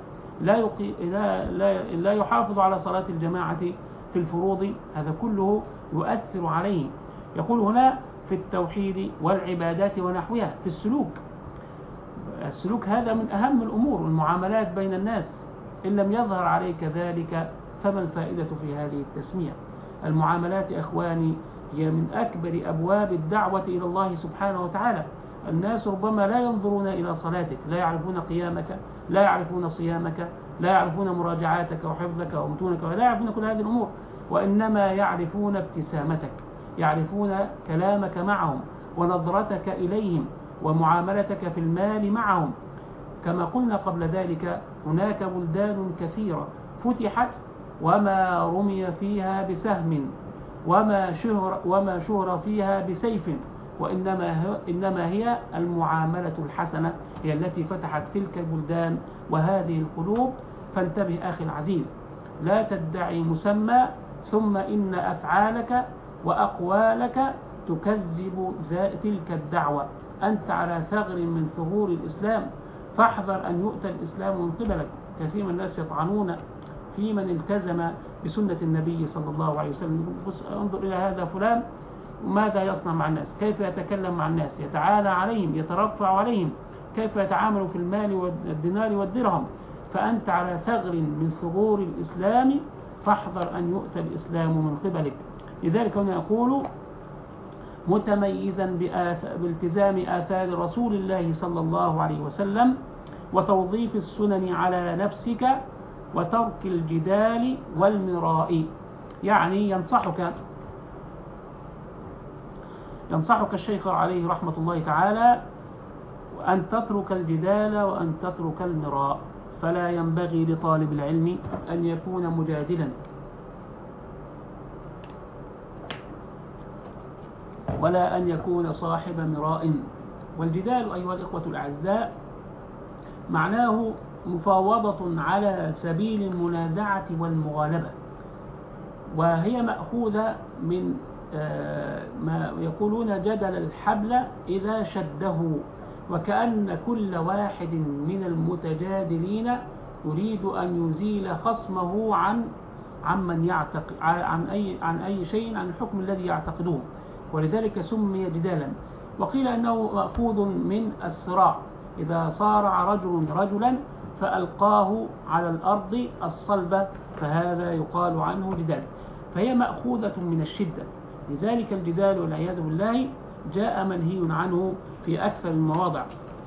لا يحافظ على صلاة الجماعة في الفروض، هذا كله يؤثر عليه. يقول هنا في التوحيد والعبادات ونحوها. في السلوك هذا من أهم الأمور، المعاملات بين الناس. إن لم يظهر عليك ذلك فما الفائدة في هذه التسمية؟ المعاملات يا إخواني هي من أكبر أبواب الدعوة إلى الله سبحانه وتعالى. الناس ربما لا ينظرون إلى صلاتك، لا يعرفون قيامك، لا يعرفون صيامك، لا يعرفون مراجعاتك وحفظك ومتونك، ولا يعرفون كل هذه الأمور، وإنما يعرفون ابتسامتك، يعرفون كلامك معهم ونظرتك إليهم ومعاملتك في المال معهم. كما قلنا قبل ذلك هناك بلدان كثيرة فتحت وما رمي فيها بسهم وما شهر فيها بسيف، وإنما هي المعاملة الحسنة هي التي فتحت تلك البلدان وهذه القلوب. فانتبه أخي العزيز، لا تدعي مسمى ثم إن أفعالك وأقوالك تكذب تلك الدعوة. أنت على ثغر من ثغور الإسلام، فاحذر أن يؤتى الإسلام من قبلك. كثير من الناس يطعنون في من التزم بسنة النبي صلى الله عليه وسلم. انظر إلى هذا فلان ماذا يصنع مع الناس، كيف يتكلم مع الناس، يتعالى عليهم، يترفع عليهم، كيف يتعامل في المال والدينار والدرهم. فأنت على ثغر من ثغور الإسلام، فاحذر أن يؤتى الإسلام من قبلك. لذلك هنا يقول متميزا بالتزام آثار رسول الله صلى الله عليه وسلم وتوظيف السنن على نفسك وترك الجدال والمراء. يعني ينصحك الشيخ عليه رحمة الله تعالى أن تترك الجدال وأن تترك المراء. فلا ينبغي لطالب العلم أن يكون مجادلا ولا أن يكون صاحب مراء. والجدال أيها الإخوة الأعزاء معناه مفاوضة على سبيل المنازعة والمغالبة، وهي مأخوذة من ما يقولون جدل الحبل إذا شده، وكأن كل واحد من المتجادلين يريد أن يزيل خصمه عن من يعتقد عن أي شيء، عن الحكم الذي يعتقدوه، ولذلك سمي جدالا. وقيل أنه مأخوذ من الصراع، إذا صارع رجل رجلا فألقاه على الأرض الصلبة فهذا يقال عنه جدال. فهي مأخوذة من الشدة، لذلك الجدال والعياذ بالله جاء منهي عنه في أكثر المواضع.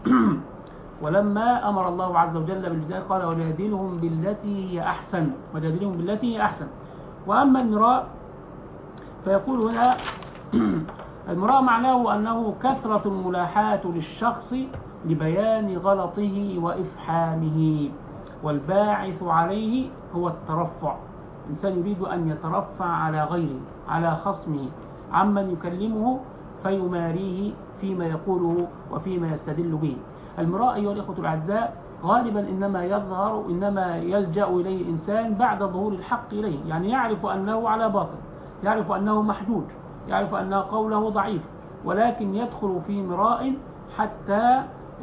ولما أمر الله عز وجل بالجدال قال وجادلهم بالتي هي أحسن، وجادلهم بالتي هي أحسن. وأما المراء فيقول هنا المراء معناه أنه كثرة الملاحاة للشخص لبيان غلطه وإفحامه، والباعث عليه هو الترفع. الإنسان يريد أن يترفع على غيره، على خصمه، عمن يكلمه فيماريه فيما يقوله وفيما يستدل به. المراء أيها الإخوة الأعزاء غالبا إنما يلجأ إليه الإنسان بعد ظهور الحق إليه، يعني يعرف أنه على باطل، يعرف أنه محجوج، يعرف أن قوله ضعيف، ولكن يدخل في مراء حتى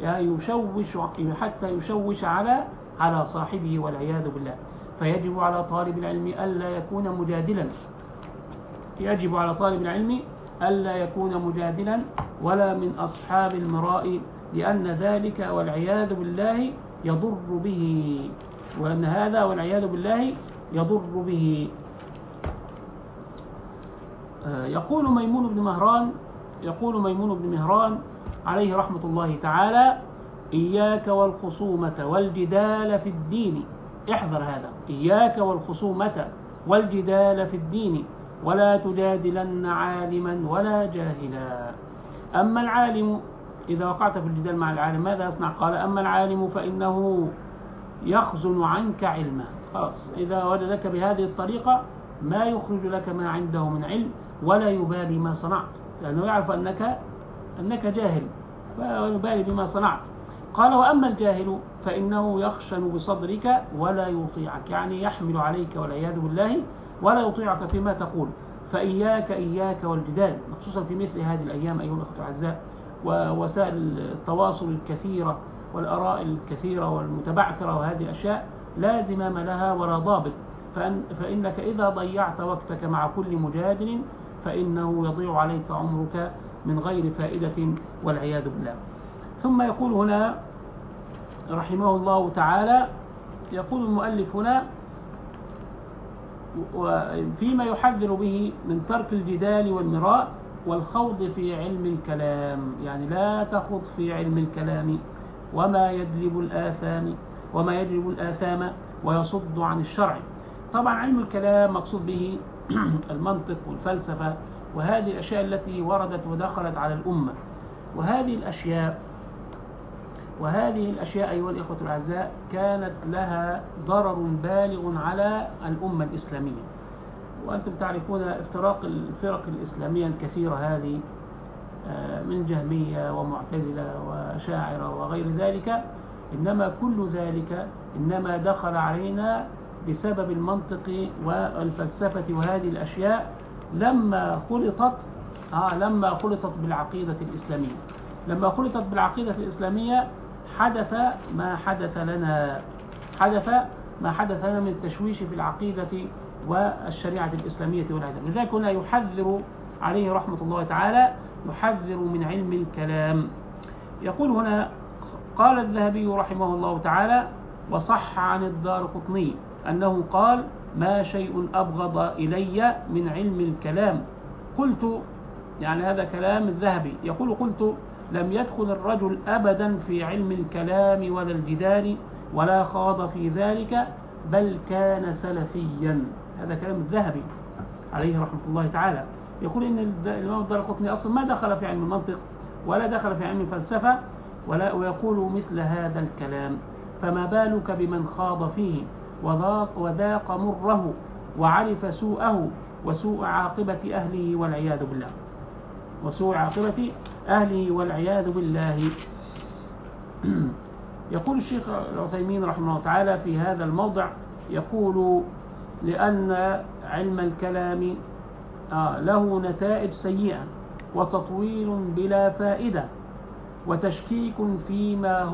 يشوش على صاحبه والعياذ بالله. فيجب على طالب العلم ألا يكون مجادلا، يجب على طالب العلم ألا يكون مجادلا ولا من أصحاب المراء، لأن ذلك والعياذ بالله يضر به، وأن هذا والعياذ بالله يضر به. يقول ميمون بن مهران عليه رحمة الله تعالى إياك والخصومة والجدال في الدين. احذر هذا، إياك والخصومة والجدال في الدين ولا تجادلن عالما ولا جاهلا. أما العالم إذا وقعت في الجدال مع العالم ماذا يصنع؟ قال أما العالم فإنه يخزن عنك علمه. خلاص إذا وجدك بهذه الطريقة ما يخرج لك ما عنده من علم ولا يبالي ما صنعت، لأنه يعرف أنك جاهل فلا يبالي بما صنعت. قال وأما الجاهل فإنه يخشن بصدرك ولا يطيعك، يعني يحمل عليك والعياذ بالله ولا يطيعك فيما تقول. فإياك والجدال، خصوصا في مثل هذه الأيام أيها الأخوة الأعزاء، ووسائل التواصل الكثيرة والآراء الكثيرة والمتبعثرة، وهذه الأشياء لا زمام لها ولا ضابط. فإنك إذا ضيعت وقتك مع كل مجادل فإنه يضيع عليك عمرك من غير فائدة والعياذ بالله. ثم يقول هنا رحمه الله تعالى، يقول المؤلف هنا فيما يحذر به من ترك الجدال والمراء والخوض في علم الكلام، يعني لا تخوض في علم الكلام وما يجلب الآثام ويصد عن الشرع. طبعا علم الكلام مقصود به المنطق والفلسفة وهذه الأشياء التي وردت ودخلت على الأمة، وهذه الأشياء أيها الإخوة الأعزاء كانت لها ضرر بالغ على الأمة الإسلامية. وأنتم تعرفون افتراق الفرق الإسلامية الكثيرة هذه من جهمية ومعتزلة وشاعرة وغير ذلك، إنما كل ذلك إنما دخل علينا بسبب المنطق والفلسفة وهذه الأشياء لما خلطت بالعقيدة الإسلامية. لما خلطت بالعقيدة الإسلامية حدث ما حدث لنا من التشويش في العقيدة والشريعة الإسلامية والعدل. لذلك هنا يحذر عليه رحمة الله تعالى، يحذر من علم الكلام. يقول هنا قال الذهبي رحمه الله تعالى: وصح عن الدارقطني أنه قال: ما شيء أبغض إلي من علم الكلام. قلت، يعني هذا كلام الذهبي، يقول: قلت: لم يدخل الرجل أبدا في علم الكلام ولا الجدال ولا خاض في ذلك، بل كان سلفيا. هذا كلام الذهبي عليه رحمة الله تعالى. يقول إن الإمام الدارقطني أصلا ما دخل في علم المنطق ولا دخل في علم الفلسفة ويقول مثل هذا الكلام، فما بالك بمن خاض فيه وذاق مره وعرف سوءه وسوء عاقبة أهله والعياذ بالله. يقول الشيخ العثيمين رحمه الله تعالى في هذا الموضع، يقول: لأن علم الكلام له نتائج سيئة وتطويل بلا فائدة وتشكيك فيما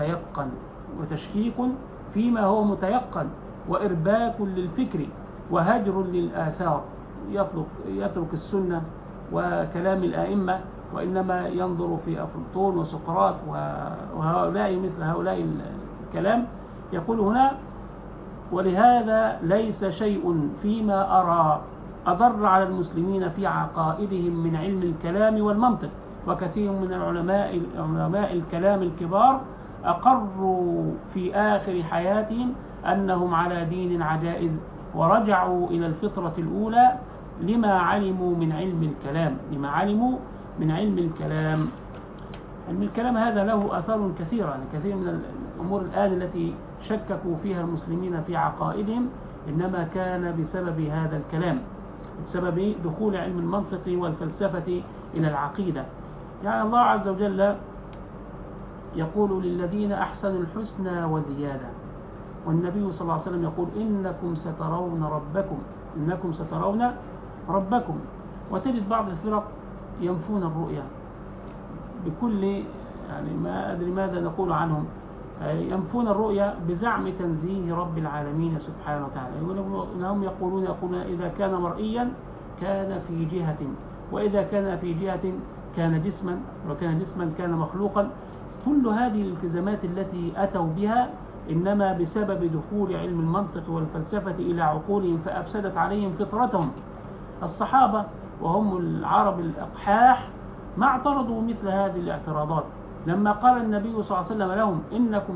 هو متيقن وإرباك للفكر وهجر للآثار. يترك السنة وكلام الآئمة وإنما ينظر في أفلاطون وسقراط وهؤلاء مثل هؤلاء الكلام. يقول هنا: ولهذا ليس شيء فيما أرى أضر على المسلمين في عقائدهم من علم الكلام والمنطق، وكثير من علماء الكلام الكبار أقروا في آخر حياتهم أنهم على دين عجائز ورجعوا إلى الفطرة الأولى لما علموا من علم الكلام. علم الكلام هذا له آثار كثيرة، يعني كثير من الأمور الآن التي شككوا فيها المسلمين في عقائدهم إنما كان بسبب هذا الكلام، بسبب دخول علم المنطق والفلسفة إلى العقيدة. يعني الله عز وجل يقول: للذين أحسنوا الحسنى وزيادة، والنبي صلى الله عليه وسلم يقول: إنكم سترون ربكم. وتجد بعض الفرق ينفون الرؤيا بكل، يعني ما أدري ماذا نقول عنهم، ينفون الرؤيا بزعم تنزيه رب العالمين سبحانه وتعالى. هم يقولون إذا كان مرئيا كان في جهة، وإذا كان في جهة كان جسما، وكان جسما كان مخلوقا. كل هذه الالتزامات التي أتوا بها إنما بسبب دخول علم المنطق والفلسفة إلى عقولهم فأفسدت عليهم فطرتهم. الصحابة وهم العرب الأقحاح ما اعترضوا مثل هذه الاعتراضات. لما قال النبي صلى الله عليه وسلم لهم: إنكم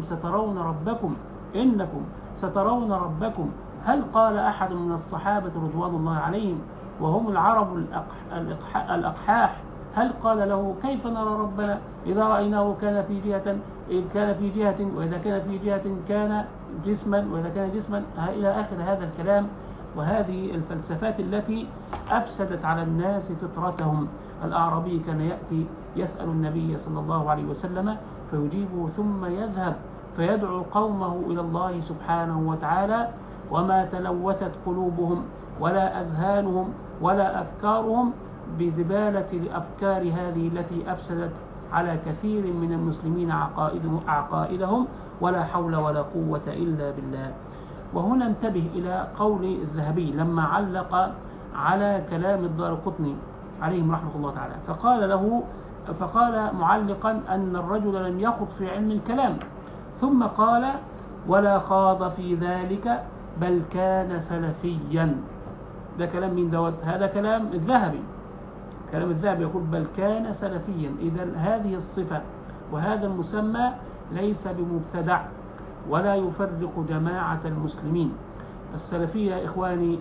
سترون ربكم، هل قال أحد من الصحابة رضوان الله عليهم وهم العرب الأقحاح هل قال له كيف نرى ربنا إذا رأيناه كان في جهة وإذا كان في جهة كان جسما وإذا كان جسما إلى آخر هذا الكلام. وهذه الفلسفات التي أفسدت على الناس فطرتهم. الأعرابي كان يأتي يسأل النبي صلى الله عليه وسلم فيجيبه ثم يذهب فيدعو قومه إلى الله سبحانه وتعالى، وما تلوثت قلوبهم ولا أذهانهم ولا أفكارهم بزبالة الأفكار هذه التي أفسدت على كثير من المسلمين عقائدهم، ولا حول ولا قوة إلا بالله. وهنا انتبه إلى قول الذهبي لما علق على كلام الدارقطني عليهم رحمة الله تعالى، فقال معلقا أن الرجل لم يخض في علم الكلام، ثم قال ولا خاض في ذلك بل كان سلفيا. ده كلام مين دوت؟ هذا كلام الذهبي. كلام الذهبي يقول بل كان سلفيا. إذا هذه الصفة وهذا المسمى ليس بمبتدع ولا يفرق جماعة المسلمين. السلفية يا إخواني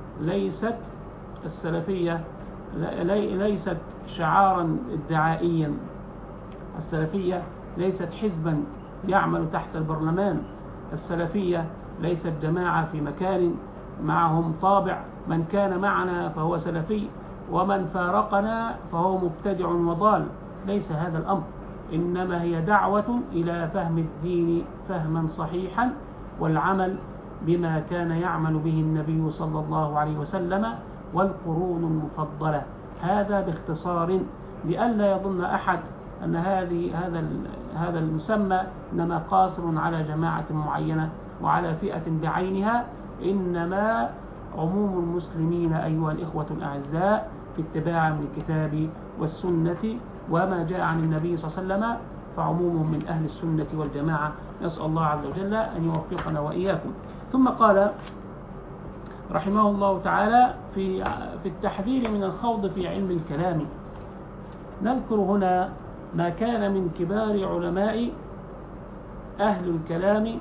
ليست شعارا ادعائيا. السلفية ليست حزبا يعمل تحت البرلمان. السلفية ليست جماعة في مكان معهم طابع من كان معنا فهو سلفي ومن فارقنا فهو مبتدع وضال. ليس هذا الأمر، إنما هي دعوة إلى فهم الدين فهما صحيحا والعمل بما كان يعمل به النبي صلى الله عليه وسلم والقرون المفضلة. هذا باختصار، لئلا يظن أحد أن هذا المسمى إنما قاصر على جماعة معينة وعلى فئة بعينها، إنما عموم المسلمين أيها الإخوة الأعزاء في اتباع من الكتاب والسنة وما جاء عن النبي صلى الله عليه وسلم، فعمومهم من أهل السنة والجماعة. نسأل الله عز وجل أن يوفقنا وإياكم. ثم قال رحمه الله تعالى في التحذير من الخوض في علم الكلام، نذكر هنا ما كان من كبار علماء أهل الكلام.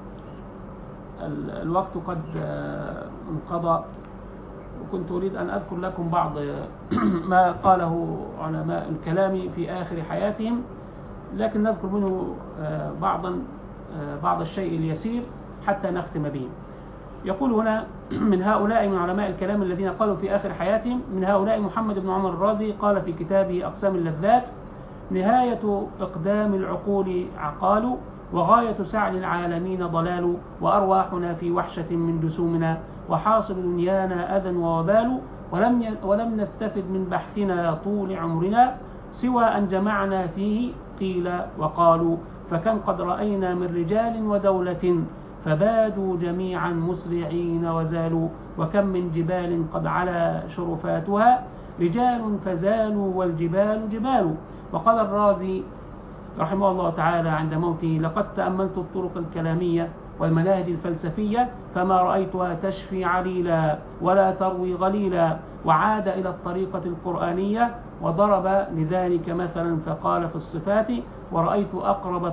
الوقت قد انقضى، وكنت أريد أن أذكر لكم بعض ما قاله علماء الكلام في آخر حياتهم، لكن نذكر منه بعض الشيء اليسير حتى نختم به. يقول هنا من هؤلاء من علماء الكلام الذين قالوا في آخر حياتهم، من هؤلاء محمد بن عمر الرازي قال في كتابه أقسام اللذات: نهاية إقدام العقول عقال، وغاية سعي العالمين ضلال، وأرواحنا في وحشة من جسومنا، وحاصل دنيانا أذى ووبال، ولم نستفد من بحثنا طول عمرنا سوى أن جمعنا فيه قيل وقالوا، فكم قد رأينا من رجال ودولة فبادوا جميعا مسرعين وزالوا، وكم من جبال قد علا شرفاتها رجال فزالوا والجبال جبال. وقال الرازي رحمه الله تعالى عند موته: لقد تأملت الطرق الكلامية والمناهج الفلسفية فما رأيتها تشفي عليلا ولا تروي غليلا، وعاد إلى الطريقة القرآنية وضرب لذلك مثلا فقال في الصفات: ورأيت أقرب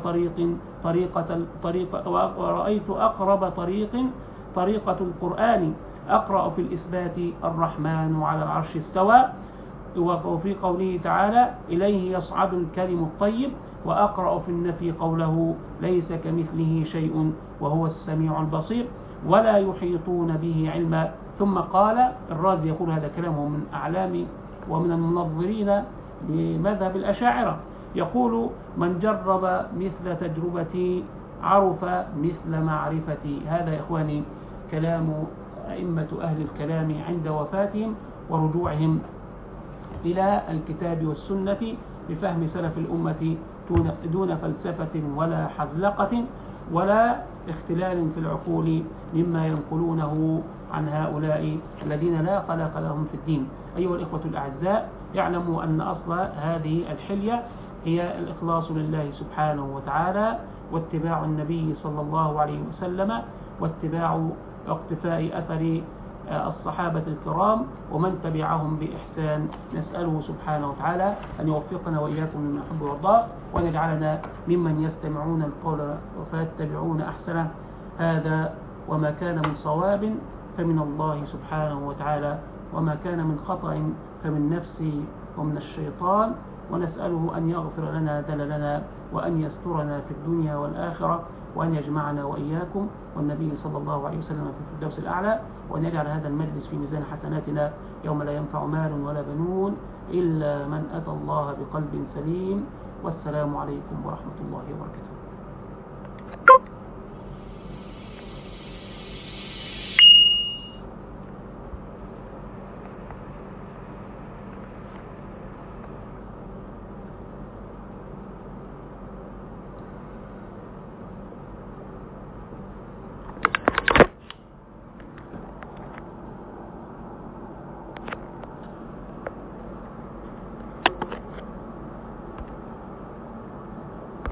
طريقة القرآن أقرأ في الإثبات الرحمن على العرش استوى. وفي قوله تعالى: إليه يصعد الكلم الطيب، وأقرأ في النفي قوله: ليس كمثله شيء وهو السميع البصير، ولا يحيطون به علما. ثم قال الرازي، يقول هذا كلامه من أعلام ومن المنظرين لمذهب الأشاعرة، يقول: من جرب مثل تجربتي عرف مثل معرفتي. هذا يا إخواني كلام أئمة أهل الكلام عند وفاتهم ورجوعهم إلى الكتاب والسنة بفهم سلف الأمة دون فلسفة ولا حذلقة ولا اختلال في العقول مما ينقلونه عن هؤلاء الذين لا خلق لهم في الدين. أيها الإخوة الأعزاء، يعلموا أن أصل هذه الحلية هي الإخلاص لله سبحانه وتعالى، واتباع النبي صلى الله عليه وسلم، واتباع اقتفاء أثر الصحابة الكرام ومن تبعهم بإحسان. نسأله سبحانه وتعالى أن يوفقنا وإياكم مما يحب ويرضاه، وأن يجعلنا ممن يستمعون القول فيتبعون أحسنه. هذا وما كان من صواب فمن الله سبحانه وتعالى، وما كان من خطأ فمن نفسي ومن الشيطان، ونسأله أن يغفر لنا دللنا وأن يسترنا في الدنيا والآخرة، وأن يجمعنا وإياكم والنبي صلى الله عليه وسلم في الفردوس الأعلى، وأن يجعل هذا المجلس في ميزان حسناتنا يوم لا ينفع مال ولا بنون إلا من أتى الله بقلب سليم. والسلام عليكم ورحمة الله وبركاته.